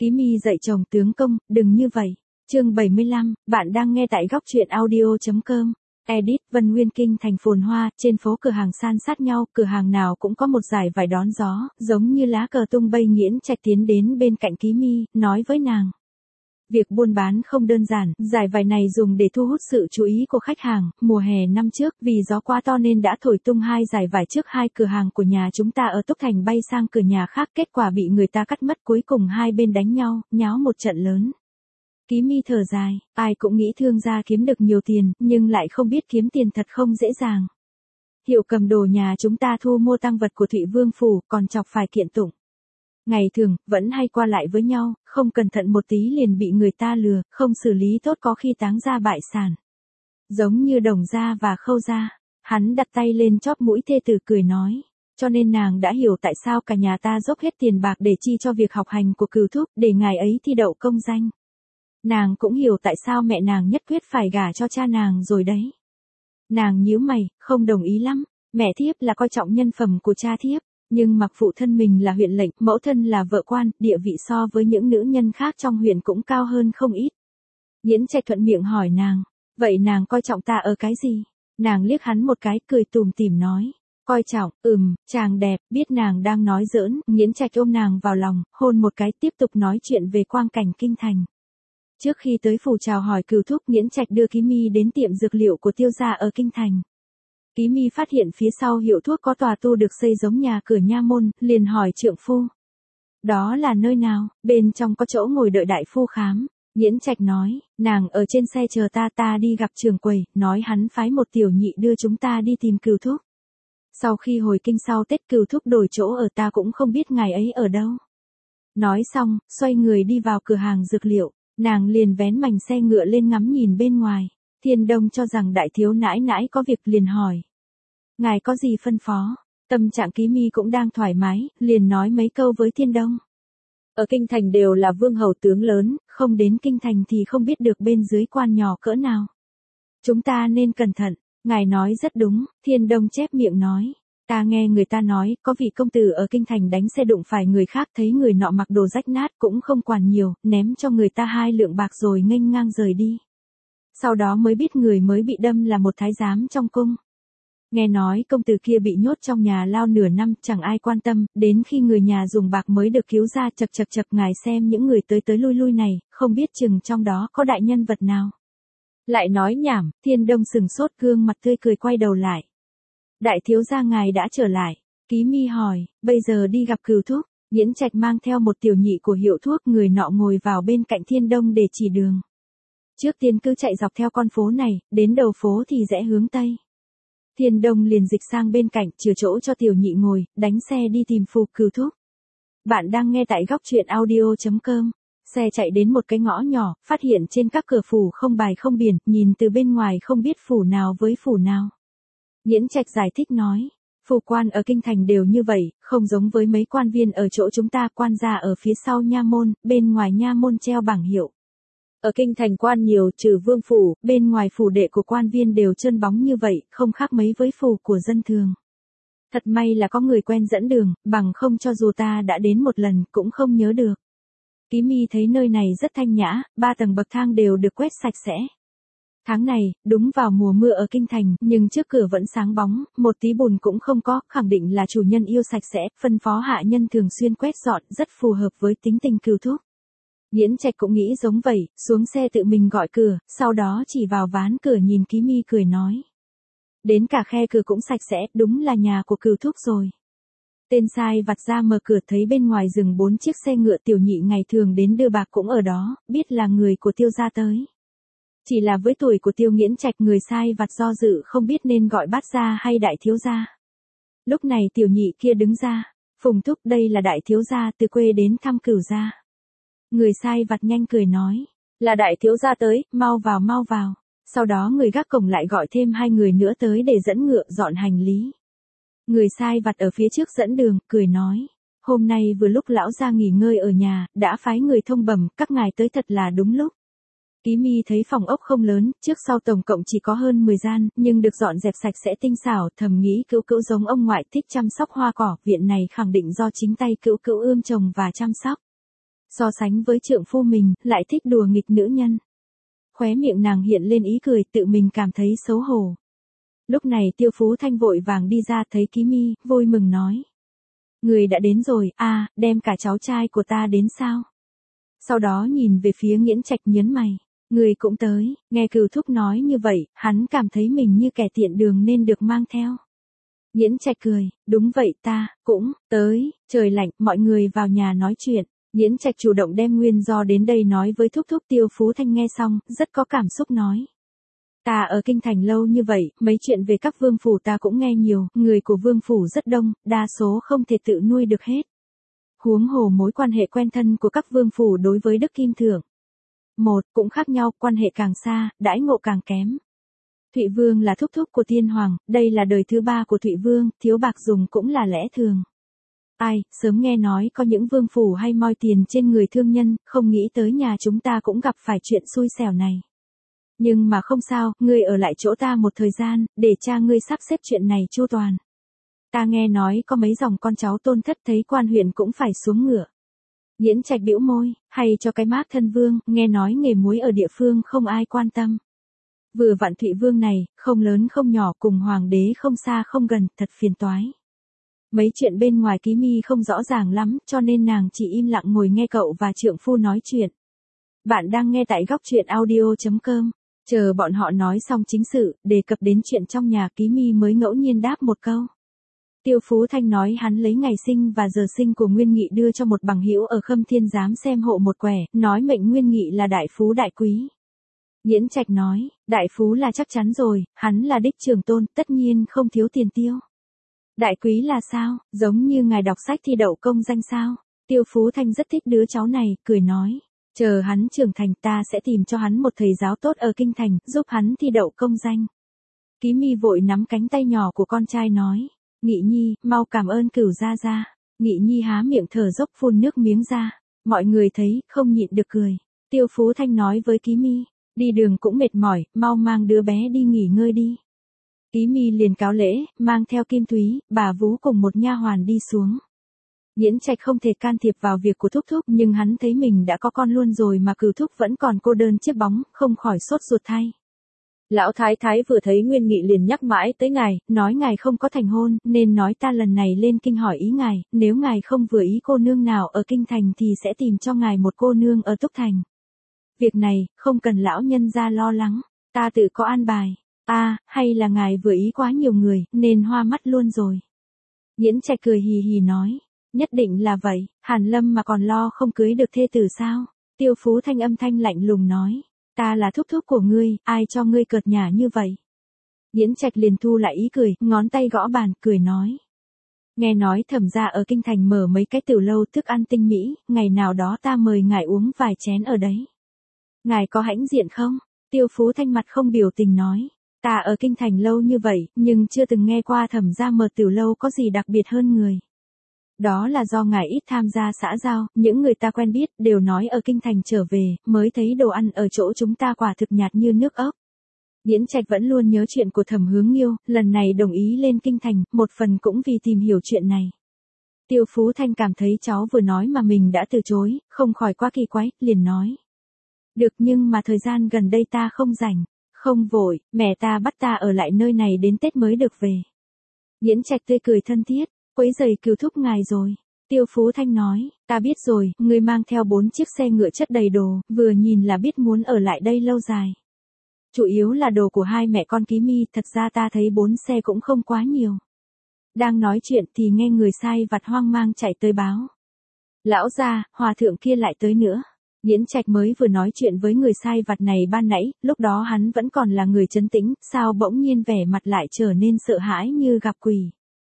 Ký Mi dạy chồng tướng công, đừng như vậy. Chương 75, bạn đang nghe tại góc truyện audio.com. Edit, Vân Nguyên Kinh thành phồn hoa, trên phố cửa hàng san sát nhau, cửa hàng nào cũng có một dải vải đón gió, giống như lá cờ tung bay. Nghiễn Trạch tiến đến bên cạnh Ký Mi, nói với nàng. Việc buôn bán không đơn giản, dải vải này dùng để thu hút sự chú ý của khách hàng. Mùa hè năm trước, vì gió quá to nên đã thổi tung hai dải vải trước hai cửa hàng của nhà chúng ta ở Túc Thành bay sang cửa nhà khác, kết quả bị người ta cắt mất, cuối cùng hai bên đánh nhau, nháo một trận lớn. Ký Mi thở dài, ai cũng nghĩ thương gia kiếm được nhiều tiền, nhưng lại không biết kiếm tiền thật không dễ dàng. Hiệu cầm đồ nhà chúng ta thu mua tang vật của Thụy Vương phủ, còn chọc phải kiện tụng. Ngày thường, vẫn hay qua lại với nhau, không cẩn thận một tí liền bị người ta lừa, không xử lý tốt có khi táng gia bại sản. Giống như Đồng gia và Khâu gia. Hắn đặt tay lên chóp mũi thê tử cười nói. Cho nên nàng đã hiểu tại sao cả nhà ta dốc hết tiền bạc để chi cho việc học hành của Cửu Thúc, để ngài ấy thi đậu công danh. Nàng cũng hiểu tại sao mẹ nàng nhất quyết phải gả cho cha nàng rồi đấy. Nàng nhíu mày, không đồng ý lắm. Mẹ thiếp là coi trọng nhân phẩm của cha thiếp. Nhưng mặc phụ thân mình là huyện lệnh, mẫu thân là vợ quan, địa vị so với những nữ nhân khác trong huyện cũng cao hơn không ít. Nghiễn Trạch thuận miệng hỏi nàng, vậy nàng coi trọng ta ở cái gì? Nàng liếc hắn một cái, cười tủm tỉm nói, coi trọng, chàng đẹp. Biết nàng đang nói giỡn, Nghiễn Trạch ôm nàng vào lòng, hôn một cái, tiếp tục nói chuyện về quang cảnh kinh thành. Trước khi tới phủ chào hỏi Cửu Thúc, Nghiễn Trạch đưa Ký Mi đến tiệm dược liệu của Tiêu gia ở kinh thành. Ký Mi phát hiện phía sau hiệu thuốc có tòa tu được xây giống nhà cửa nha môn, liền hỏi trượng phu. Đó là nơi nào? Bên trong có chỗ ngồi đợi đại phu khám. Nghiễn Trạch nói, nàng ở trên xe chờ ta đi gặp trưởng quầy, nói hắn phái một tiểu nhị đưa chúng ta đi tìm Cửu Thúc. Sau khi hồi kinh sau Tết Cửu Thúc đổi chỗ ở, ta cũng không biết ngài ấy ở đâu. Nói xong, xoay người đi vào cửa hàng dược liệu, nàng liền vén mành xe ngựa lên ngắm nhìn bên ngoài. Thiên Đông cho rằng đại thiếu nãi nãi có việc liền hỏi. Ngài có gì phân phó? Tâm trạng Ký Mi cũng đang thoải mái, liền nói mấy câu với Thiên Đông. Ở kinh thành đều là vương hầu tướng lớn, không đến kinh thành thì không biết được bên dưới quan nhỏ cỡ nào. Chúng ta nên cẩn thận, ngài nói rất đúng. Thiên Đông chép miệng nói. Ta nghe người ta nói, có vị công tử ở kinh thành đánh xe đụng phải người khác, thấy người nọ mặc đồ rách nát cũng không quản nhiều, ném cho người ta 2 lượng bạc rồi nghênh ngang rời đi. Sau đó mới biết người mới bị đâm là một thái giám trong cung. Nghe nói công tử kia bị nhốt trong nhà lao nửa năm, chẳng ai quan tâm, đến khi người nhà dùng bạc mới được cứu ra. Chật ngài xem những người tới lui này, không biết chừng trong đó có đại nhân vật nào. Lại nói nhảm. Thiên Đông sừng sốt, gương mặt tươi cười quay đầu lại. Đại thiếu gia ngài đã trở lại. Ký Mi hỏi, bây giờ đi gặp Cửu Thúc. Nghiễn Trạch mang theo một tiểu nhị của hiệu thuốc, người nọ ngồi vào bên cạnh Thiên Đông để chỉ đường. Trước tiên cứ chạy dọc theo con phố này, đến đầu phố thì rẽ hướng Tây. Thiên Đông liền dịch sang bên cạnh, chừa chỗ cho tiểu nhị ngồi, đánh xe đi tìm phủ Cửu Thúc. Bạn đang nghe tại góc truyện audio.com. Xe chạy đến một cái ngõ nhỏ, phát hiện trên các cửa phủ không bài không biển, nhìn từ bên ngoài không biết phủ nào với phủ nào. Nghiễn Trạch giải thích nói, phủ quan ở kinh thành đều như vậy, không giống với mấy quan viên ở chỗ chúng ta. Quan gia ở phía sau nha môn, bên ngoài nha môn treo bảng hiệu. Ở kinh thành quan nhiều, trừ vương phủ, bên ngoài phủ đệ của quan viên đều trơn bóng như vậy, không khác mấy với phủ của dân thường. Thật may là có người quen dẫn đường, bằng không cho dù ta đã đến một lần cũng không nhớ được. Ký Mi thấy nơi này rất thanh nhã, 3 tầng bậc thang đều được quét sạch sẽ. Tháng này, đúng vào mùa mưa ở kinh thành, nhưng trước cửa vẫn sáng bóng, một tí bùn cũng không có, khẳng định là chủ nhân yêu sạch sẽ, phân phó hạ nhân thường xuyên quét dọn, rất phù hợp với tính tình Cửu Thúc. Nghiễn Trạch cũng nghĩ giống vậy, xuống xe tự mình gọi cửa, sau đó chỉ vào ván cửa nhìn Ký Mi cười nói. Đến cả khe cửa cũng sạch sẽ, đúng là nhà của Cửu Thúc rồi. Tên sai vặt ra mở cửa thấy bên ngoài dừng 4 chiếc xe ngựa, tiểu nhị ngày thường đến đưa bạc cũng ở đó, biết là người của Tiêu gia tới. Chỉ là với tuổi của Tiêu Nghiễn Trạch, người sai vặt do dự không biết nên gọi bát gia hay đại thiếu gia. Lúc này tiểu nhị kia đứng ra, Phùng Thúc, đây là đại thiếu gia từ quê đến thăm Cửu gia. Người sai vặt nhanh cười nói, là đại thiếu gia tới, mau vào. Sau đó người gác cổng lại gọi thêm 2 người nữa tới để dẫn ngựa dọn hành lý. Người sai vặt ở phía trước dẫn đường, cười nói, hôm nay vừa lúc lão gia nghỉ ngơi ở nhà, đã phái người thông bẩm, các ngài tới thật là đúng lúc. Ký Mi thấy phòng ốc không lớn, trước sau tổng cộng chỉ có hơn 10 gian, nhưng được dọn dẹp sạch sẽ tinh xảo, thầm nghĩ Cữu Cữu giống ông ngoại thích chăm sóc hoa cỏ, viện này khẳng định do chính tay Cữu Cữu ươm trồng và chăm sóc. So sánh với trượng phu mình, lại thích đùa nghịch nữ nhân. Khóe miệng nàng hiện lên ý cười, tự mình cảm thấy xấu hổ. Lúc này Tiêu Phú Thanh vội vàng đi ra, thấy Ký Mi, vui mừng nói. Người đã đến rồi, đem cả cháu trai của ta đến sao? Sau đó nhìn về phía Nghiễn Trạch nhớn mày. Người cũng tới, nghe Cửu Thúc nói như vậy, hắn cảm thấy mình như kẻ tiện đường nên được mang theo. Nghiễn Trạch cười, đúng vậy ta, cũng, tới, trời lạnh, mọi người vào nhà nói chuyện. Nghiễn Trạch chủ động đem nguyên do đến đây nói với Thúc Thúc. Tiêu Phú Thanh nghe xong, rất có cảm xúc nói. Ta ở kinh thành lâu như vậy, mấy chuyện về các vương phủ ta cũng nghe nhiều, người của vương phủ rất đông, đa số không thể tự nuôi được hết. Huống hồ mối quan hệ quen thân của các vương phủ đối với Đức Kim Thượng. Một, cũng khác nhau, quan hệ càng xa, đãi ngộ càng kém. Thụy Vương là thúc thúc của Tiên Hoàng, đây là đời thứ 3 của Thụy Vương, thiếu bạc dùng cũng là lẽ thường. Sớm nghe nói có những vương phủ hay moi tiền trên người thương nhân, không nghĩ tới nhà chúng ta cũng gặp phải chuyện xui xẻo này. Nhưng mà không sao, ngươi ở lại chỗ ta một thời gian, để cha ngươi sắp xếp chuyện này chu toàn. Ta nghe nói có mấy dòng con cháu tôn thất thấy quan huyện cũng phải xuống ngựa. Nghiễn Trạch bĩu môi, hay cho cái mác thân vương, nghe nói nghề muối ở địa phương không ai quan tâm. Vừa vặn Thụy Vương này, không lớn không nhỏ, cùng hoàng đế không xa không gần, thật phiền toái. Mấy chuyện bên ngoài Ký Mi không rõ ràng lắm, cho nên nàng chỉ im lặng ngồi nghe cậu và trượng phu nói chuyện. Bạn đang nghe tại góc truyện audio.com. Chờ bọn họ nói xong chính sự, đề cập đến chuyện trong nhà, Ký Mi mới ngẫu nhiên đáp một câu. Tiêu Phú Thanh nói hắn lấy ngày sinh và giờ sinh của Nguyên Nghị đưa cho một bằng hữu ở Khâm Thiên Giám xem hộ một quẻ, nói mệnh Nguyên Nghị là đại phú đại quý. Nghiễn Trạch nói, đại phú là chắc chắn rồi, hắn là đích trường tôn, tất nhiên không thiếu tiền tiêu. Đại quý là sao, giống như ngài đọc sách thi đậu công danh sao? Tiêu Phú Thanh rất thích đứa cháu này, cười nói. Chờ hắn trưởng thành ta sẽ tìm cho hắn một thầy giáo tốt ở kinh thành, giúp hắn thi đậu công danh. Ký Mi vội nắm cánh tay nhỏ của con trai nói. Nghị Nhi, mau cảm ơn Cửu gia gia. Nghị Nhi há miệng thở dốc phun nước miếng ra. Mọi người thấy, không nhịn được cười. Tiêu Phú Thanh nói với Ký Mi. Đi đường cũng mệt mỏi, mau mang đứa bé đi nghỉ ngơi đi. Ký Mi liền cáo lễ, mang theo Kim Thúy, bà Vú cùng một nha hoàn đi xuống. Nghiễn Trạch không thể can thiệp vào việc của Thúc Thúc, nhưng hắn thấy mình đã có con luôn rồi mà Cửu Thúc vẫn còn cô đơn chiếc bóng, không khỏi sốt ruột thay. Lão Thái Thái vừa thấy Nguyên Nghị liền nhắc mãi tới ngài, nói ngài không có thành hôn, nên nói ta lần này lên kinh hỏi ý ngài, nếu ngài không vừa ý cô nương nào ở kinh thành thì sẽ tìm cho ngài một cô nương ở Túc Thành. Việc này, không cần lão nhân gia lo lắng, ta tự có an bài. Hay là ngài vừa ý quá nhiều người, nên hoa mắt luôn rồi. Nghiễn Trạch cười hì hì nói, nhất định là vậy, Hàn Lâm mà còn lo không cưới được thê tử sao? Tiêu Phú Thanh âm thanh lạnh lùng nói, ta là thúc thúc của ngươi, ai cho ngươi cợt nhả như vậy? Nghiễn Trạch liền thu lại ý cười, ngón tay gõ bàn, cười nói. Nghe nói Thẩm gia ở kinh thành mở mấy cái tiểu lâu thức ăn tinh mỹ, ngày nào đó ta mời ngài uống vài chén ở đấy. Ngài có hãnh diện không? Tiêu Phú Thanh mặt không biểu tình nói. Ta ở kinh thành lâu như vậy, nhưng chưa từng nghe qua Thẩm gia mở tiểu lâu có gì đặc biệt hơn người. Đó là do ngài ít tham gia xã giao, những người ta quen biết đều nói ở kinh thành trở về, mới thấy đồ ăn ở chỗ chúng ta quả thực nhạt như nước ốc. Nghiễn Trạch vẫn luôn nhớ chuyện của Thẩm Hướng Nghiêu, lần này đồng ý lên kinh thành, một phần cũng vì tìm hiểu chuyện này. Tiêu Phú Thanh cảm thấy cháu vừa nói mà mình đã từ chối, không khỏi quá kỳ quái, liền nói. Được, nhưng mà thời gian gần đây ta không rảnh. Không vội, mẹ ta bắt ta ở lại nơi này đến Tết mới được về. Nghiễn Trạch tươi cười thân thiết, quấy rầy Cửu thúc ngài rồi. Tiêu Phú Thanh nói, ta biết rồi, ngươi mang theo 4 chiếc xe ngựa chất đầy đồ, vừa nhìn là biết muốn ở lại đây lâu dài. Chủ yếu là đồ của hai mẹ con Ký Mi, thật ra ta thấy 4 xe cũng không quá nhiều. Đang nói chuyện thì nghe người sai vặt hoang mang chạy tới báo. Lão gia, hòa thượng kia lại tới nữa. Nghiễn Trạch mới vừa nói chuyện với người sai vặt này ban nãy, lúc đó hắn vẫn còn là người trấn tĩnh, sao bỗng nhiên vẻ mặt lại trở nên sợ hãi như gặp quỷ.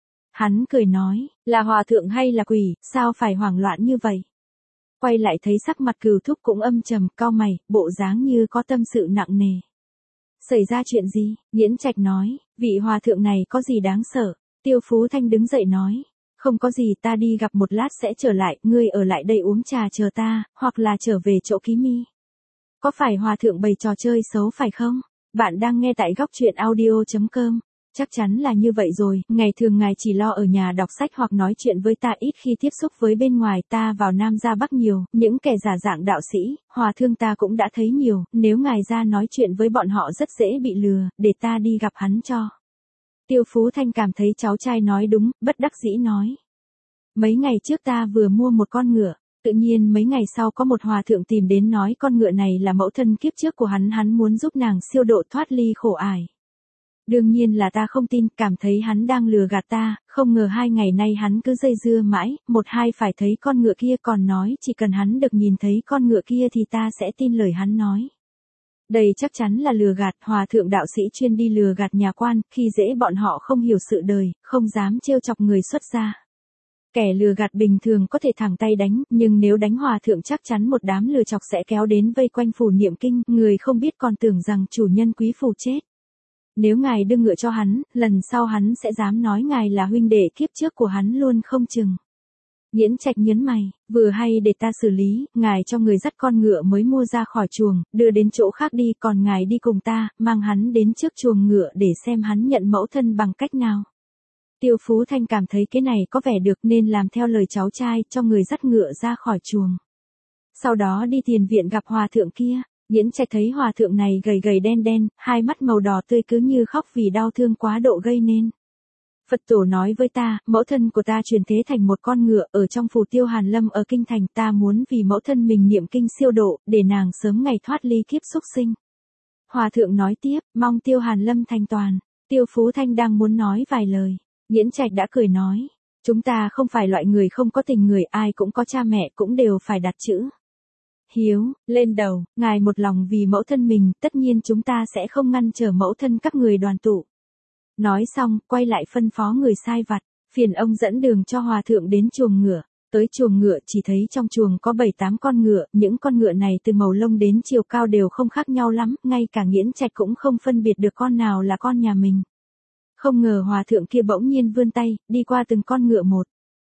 Hắn cười nói, là hòa thượng hay là quỷ, sao phải hoảng loạn như vậy? Quay lại thấy sắc mặt Cửu thúc cũng âm trầm, cau mày, bộ dáng như có tâm sự nặng nề. Xảy ra chuyện gì? Nghiễn Trạch nói, vị hòa thượng này có gì đáng sợ? Tiêu Phú Thanh đứng dậy nói. Không có gì, ta đi gặp một lát sẽ trở lại, ngươi ở lại đây uống trà chờ ta, hoặc là trở về chỗ Ký Mi. Có phải hòa thượng bày trò chơi xấu phải không? Bạn đang nghe tại góc truyện audio.com. Chắc chắn là như vậy rồi, ngày thường ngài chỉ lo ở nhà đọc sách hoặc nói chuyện với ta, ít khi tiếp xúc với bên ngoài, ta vào Nam ra Bắc nhiều, những kẻ giả dạng đạo sĩ, hòa thượng ta cũng đã thấy nhiều, nếu ngài ra nói chuyện với bọn họ rất dễ bị lừa, để ta đi gặp hắn cho. Tiêu Phú Thanh cảm thấy cháu trai nói đúng, bất đắc dĩ nói. Mấy ngày trước ta vừa mua một con ngựa. Tự nhiên mấy ngày sau có một hòa thượng tìm đến nói con ngựa này là mẫu thân kiếp trước của hắn muốn giúp nàng siêu độ thoát ly khổ ải. Đương nhiên là ta không tin, cảm thấy hắn đang lừa gạt ta, không ngờ 2 ngày nay hắn cứ dây dưa mãi, một hai phải thấy con ngựa kia, còn nói chỉ cần hắn được nhìn thấy con ngựa kia thì ta sẽ tin lời hắn nói. Đây chắc chắn là lừa gạt, hòa thượng đạo sĩ chuyên đi lừa gạt nhà quan, khi dễ bọn họ không hiểu sự đời, không dám trêu chọc người xuất gia. Kẻ lừa gạt bình thường có thể thẳng tay đánh, nhưng nếu đánh hòa thượng chắc chắn một đám lừa chọc sẽ kéo đến vây quanh phủ niệm kinh, người không biết còn tưởng rằng chủ nhân quý phủ chết. Nếu ngài đưa ngựa cho hắn, lần sau hắn sẽ dám nói ngài là huynh đệ kiếp trước của hắn luôn không chừng. Nghiễn Trạch nhấn mày, vừa hay để ta xử lý, ngài cho người dắt con ngựa mới mua ra khỏi chuồng, đưa đến chỗ khác đi, còn ngài đi cùng ta, mang hắn đến trước chuồng ngựa để xem hắn nhận mẫu thân bằng cách nào. Tiêu Phú Thanh cảm thấy cái này có vẻ được nên làm theo lời cháu trai, cho người dắt ngựa ra khỏi chuồng. Sau đó đi tiền viện gặp hòa thượng kia. Nghiễn Trạch thấy hòa thượng này gầy gầy đen đen, hai mắt màu đỏ tươi cứ như khóc vì đau thương quá độ gây nên. Phật tổ nói với ta, mẫu thân của ta chuyển thế thành một con ngựa ở trong phủ Tiêu Hàn Lâm ở kinh thành, ta muốn vì mẫu thân mình niệm kinh siêu độ, để nàng sớm ngày thoát ly kiếp súc sinh. Hòa thượng nói tiếp, mong Tiêu Hàn Lâm thành toàn. Tiêu Phú Thanh đang muốn nói vài lời, Nghiễn Trạch đã cười nói, chúng ta không phải loại người không có tình người, ai cũng có cha mẹ, cũng đều phải đặt chữ hiếu lên đầu, ngài một lòng vì mẫu thân mình, tất nhiên chúng ta sẽ không ngăn trở mẫu thân các người đoàn tụ. Nói xong, quay lại phân phó người sai vặt, phiền ông dẫn đường cho hòa thượng đến chuồng ngựa. Tới chuồng ngựa chỉ thấy trong chuồng có 7-8 con ngựa, những con ngựa này từ màu lông đến chiều cao đều không khác nhau lắm, ngay cả Nghiễn Trạch cũng không phân biệt được con nào là con nhà mình. Không ngờ hòa thượng kia bỗng nhiên vươn tay, đi qua từng con ngựa một.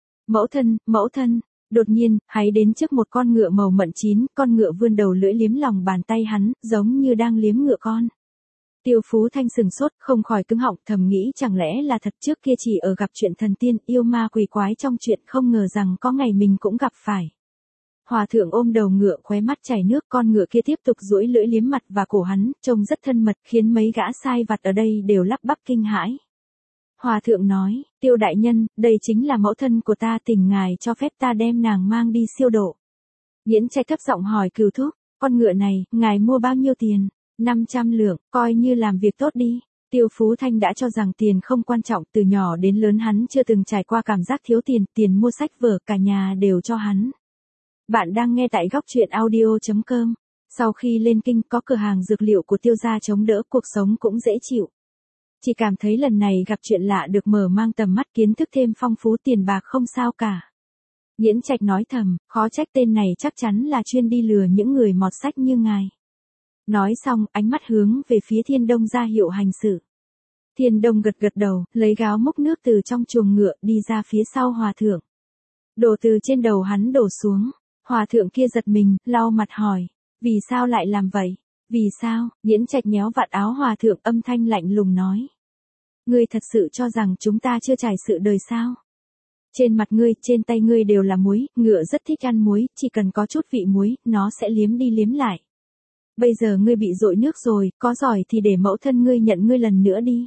Mẫu thân. Đột nhiên, hãy đến trước một con ngựa màu mận chín, con ngựa vươn đầu lưỡi liếm lòng bàn tay hắn, giống như đang liếm ngựa con. Tiêu Phú Thanh sừng sốt, không khỏi cứng họng, thầm nghĩ chẳng lẽ là thật, trước kia chỉ ở gặp chuyện thần tiên, yêu ma quỷ quái trong chuyện, không ngờ rằng có ngày mình cũng gặp phải. Hòa thượng ôm đầu ngựa, khóe mắt chảy nước, con ngựa kia tiếp tục duỗi lưỡi liếm mặt và cổ hắn, trông rất thân mật, khiến mấy gã sai vặt ở đây đều lắp bắp kinh hãi. Hòa thượng nói, Tiêu đại nhân, đây chính là mẫu thân của ta, tình ngài cho phép ta đem nàng mang đi siêu độ. Nghiễn Trạch thấp giọng hỏi Cửu Thúc, con ngựa này, ngài mua bao nhiêu tiền? 500 lượng, coi như làm việc tốt đi. Tiêu Phú Thanh đã cho rằng tiền không quan trọng, từ nhỏ đến lớn hắn chưa từng trải qua cảm giác thiếu tiền, tiền mua sách vở cả nhà đều cho hắn. Bạn đang nghe tại góc truyện audio.com. Sau khi lên kinh có cửa hàng dược liệu của Tiêu gia chống đỡ, cuộc sống cũng dễ chịu. Chỉ cảm thấy lần này gặp chuyện lạ được mở mang tầm mắt, kiến thức thêm phong phú, tiền bạc không sao cả. Nghiễn Trạch nói thầm, khó trách tên này chắc chắn là chuyên đi lừa những người mọt sách như ngài. Nói xong, ánh mắt hướng về phía Thiên Đông ra hiệu hành sự. Thiên Đông gật gật đầu, lấy gáo múc nước từ trong chuồng ngựa, đi ra phía sau hòa thượng. Đổ từ trên đầu hắn đổ xuống. Hòa thượng kia giật mình, lau mặt hỏi, vì sao lại làm vậy? Vì sao? Nghiễn Trạch nhéo vạt áo hòa thượng, âm thanh lạnh lùng nói. Ngươi thật sự cho rằng chúng ta chưa trải sự đời sao? Trên mặt ngươi, trên tay ngươi đều là muối, ngựa rất thích ăn muối, chỉ cần có chút vị muối, nó sẽ liếm đi liếm lại. Bây giờ ngươi bị dội nước rồi, có giỏi thì để mẫu thân ngươi nhận ngươi lần nữa đi.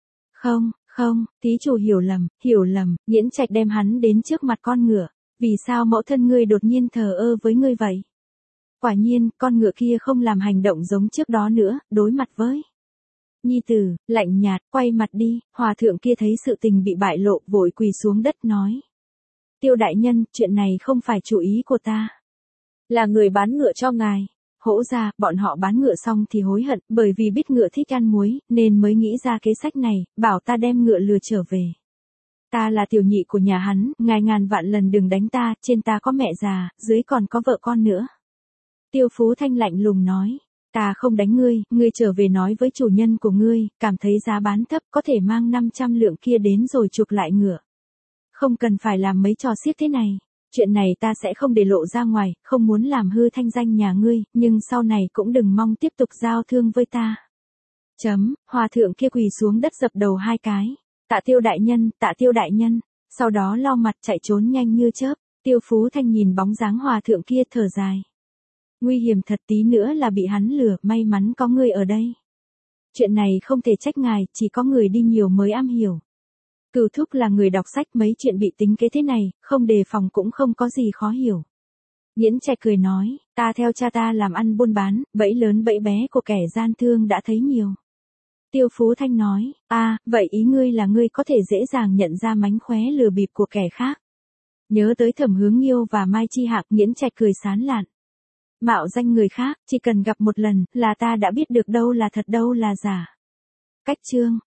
Không, thí chủ hiểu lầm, Nghiễn Trạch đem hắn đến trước mặt con ngựa. Vì sao mẫu thân ngươi đột nhiên thờ ơ với ngươi vậy? Quả nhiên, con ngựa kia không làm hành động giống trước đó nữa, đối mặt với nhi tử, lạnh nhạt, quay mặt đi. Hòa thượng kia thấy sự tình bị bại lộ, vội quỳ xuống đất nói. Tiêu đại nhân, chuyện này không phải chủ ý của ta. Là người bán ngựa cho ngài. Hỗ ra, bọn họ bán ngựa xong thì hối hận, bởi vì biết ngựa thích ăn muối, nên mới nghĩ ra kế sách này, bảo ta đem ngựa lừa trở về. Ta là tiểu nhị của nhà hắn, ngài ngàn vạn lần đừng đánh ta, trên ta có mẹ già, dưới còn có vợ con nữa. Tiêu Phú Thanh lạnh lùng nói, ta không đánh ngươi, ngươi trở về nói với chủ nhân của ngươi, cảm thấy giá bán thấp có thể mang 500 lượng kia đến rồi chuộc lại ngựa. Không cần phải làm mấy trò xiết thế này. Chuyện này ta sẽ không để lộ ra ngoài, không muốn làm hư thanh danh nhà ngươi, nhưng sau này cũng đừng mong tiếp tục giao thương với ta. Hòa thượng kia quỳ xuống đất dập đầu 2 cái. Tạ Tiêu đại nhân, Tạ Tiêu đại nhân. Sau đó lau mặt chạy trốn nhanh như chớp. Tiêu Phú Thanh nhìn bóng dáng hòa thượng kia thở dài. Nguy hiểm thật, tí nữa là bị hắn lừa, may mắn có người ở đây. Chuyện này không thể trách ngài, chỉ có người đi nhiều mới am hiểu. Cửu thúc là người đọc sách, mấy chuyện bị tính kế thế này, không đề phòng cũng không có gì khó hiểu. Nghiễn Trạch cười nói, ta theo cha ta làm ăn buôn bán, bẫy lớn bẫy bé của kẻ gian thương đã thấy nhiều. Tiêu Phú Thanh nói, vậy ý ngươi là ngươi có thể dễ dàng nhận ra mánh khóe lừa bịp của kẻ khác. Nhớ tới Thẩm Hướng Nghiêu và Mai Chi Hạc, Nghiễn Trạch cười sán lạn. Mạo danh người khác, chỉ cần gặp một lần là ta đã biết được đâu là thật đâu là giả. Cách chương